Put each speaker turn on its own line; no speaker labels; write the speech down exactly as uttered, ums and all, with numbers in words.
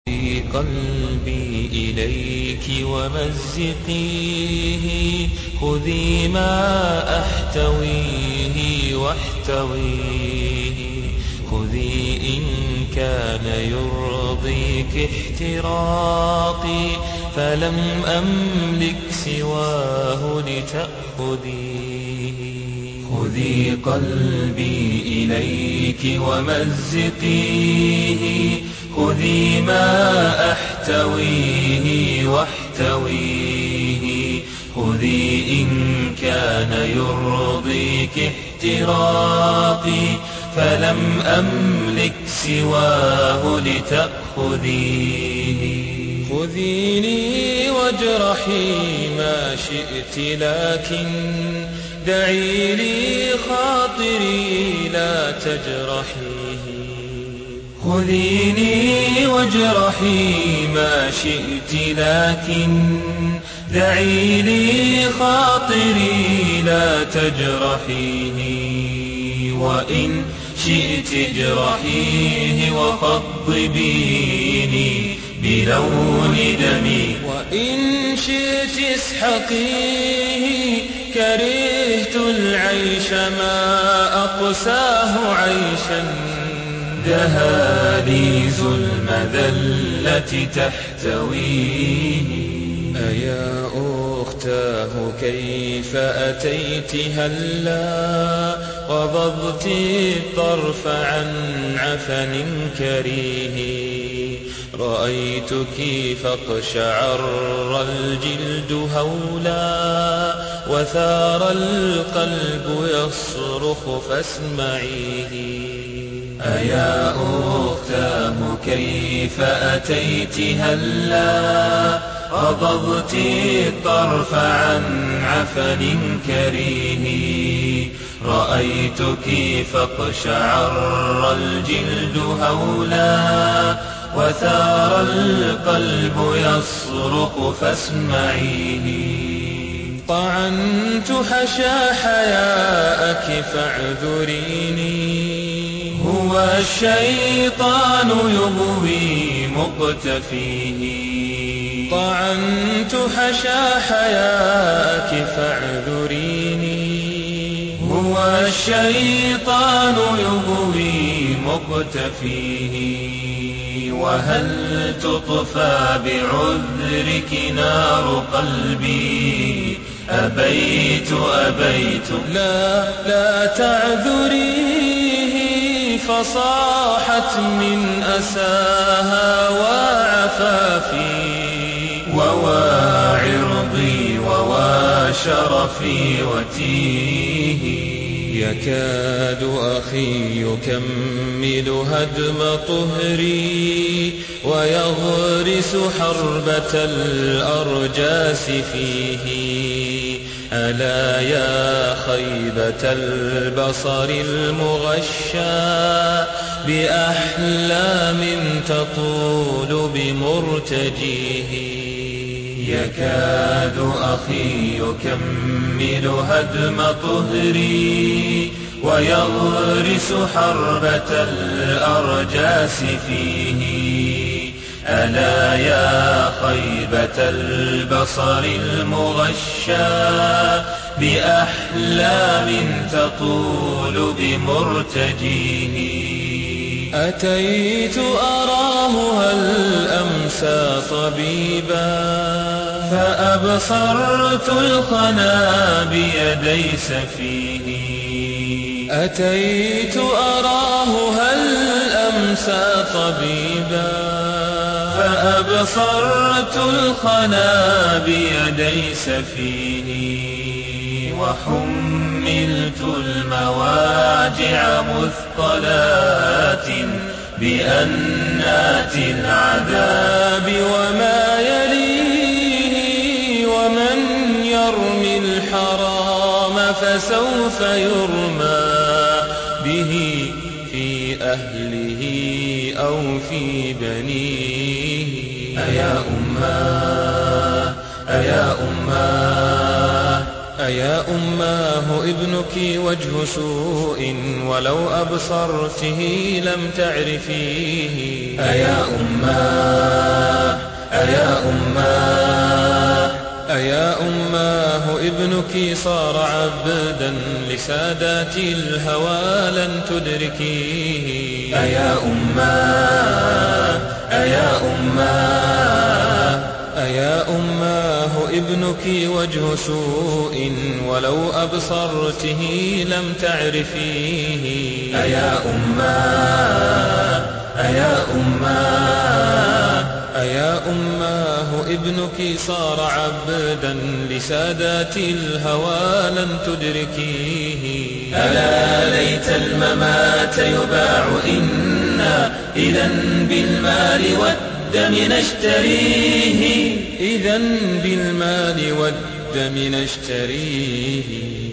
في قلبي إليك ومزقيه، خذي ما أحتويه واحتويه. خذي إن كان يرضيك احتراقي، فلم أملك سواه لتأخذيه. خذي قلبي إليك ومزقيه، خذي ما أحتويه واحتويه. خذي إن كان يرضيك احتراقي، فلم أملك سواه لتأخذيه. خذيني واجرحي ما شئت، لكن دعي لي خاطري لا تجرحيه. خذيني واجرحي ما شئت، لكن دعي لي خاطري لا تجرحيه. وإن شئت اجرحيه وخضبيني بلون دمي، وإن شئت اسحقيه. كرهت العيش ما أقساه عيشا، دهاليز المذلة تحتويه. أيا أختاه كيف أتيت، هلا قبضت الطرف عن عفن كريه. رأيتك فاقشعر الجلد هولا، وثار القلب يصرخ فاسمعيه. أيا أختاه كيف أتيت، هلا قبضت الطرف عن عفن كريه. رأيتك فاقشعر الجلد هولا، وثار القلب يصرخ فاسمعيه. طعنت حشا حياءك فاعذريني، هو الشيطان يغوي مقتفيه. طعنت حشا حياءك فاعذريني، هو الشيطان يغوي مقتفيه. وهل تطفى بعذرك نار قلبي؟ أبيت أبيت لا لا تعذريه. فصاحت من أساها وعفافي، وواعرضي وواشرفي وتيه. يكاد أخي يكمل هدم طهري، ويغرس حربة الأرجاس فيه. ألا يا خيبة البصر المغشى، بأحلام تطول بمرتجيه. يكاد أخي يكمل هدم طهري، ويغرس حربة الأرجاس فيه. ألا يا خيبة البصر المغشى، بأحلام تطول بمرتجيه. أتيت أراه هل أمسى طبيبا، فأبصرت الخنا بيدي سفيه. أتيت أراه هل أمسى طبيبا، فأبصرت الخنا بيدي سفيه. وحملت المواجع مثقلات بأنات العذاب وما يليه. ومن يرمي الحرام فسوف يرمى به في أهله أو في بنيه. أيا أماه أيا أماه أيا أيا أماه ابنك وجه سوء ولو أبصرته لم تعرفيه.
أيا أماه أيا أماه
أيا أماه ابنك صار عبدا لسادات الهوى لن تدركيه.
أيا أماه أيا أماه
أيا أماه ابنك وجه سوء ولو أبصرته لم تعرفيه.
أيا أماه أيا أماه
أيا أماه ابنك صار عبدا لسادات الهوى لن تدركيه.
ألا ليت الممات يباع إنا إذا بالمال والدم نشتريه.
إذا بالمال والدم نشتريه.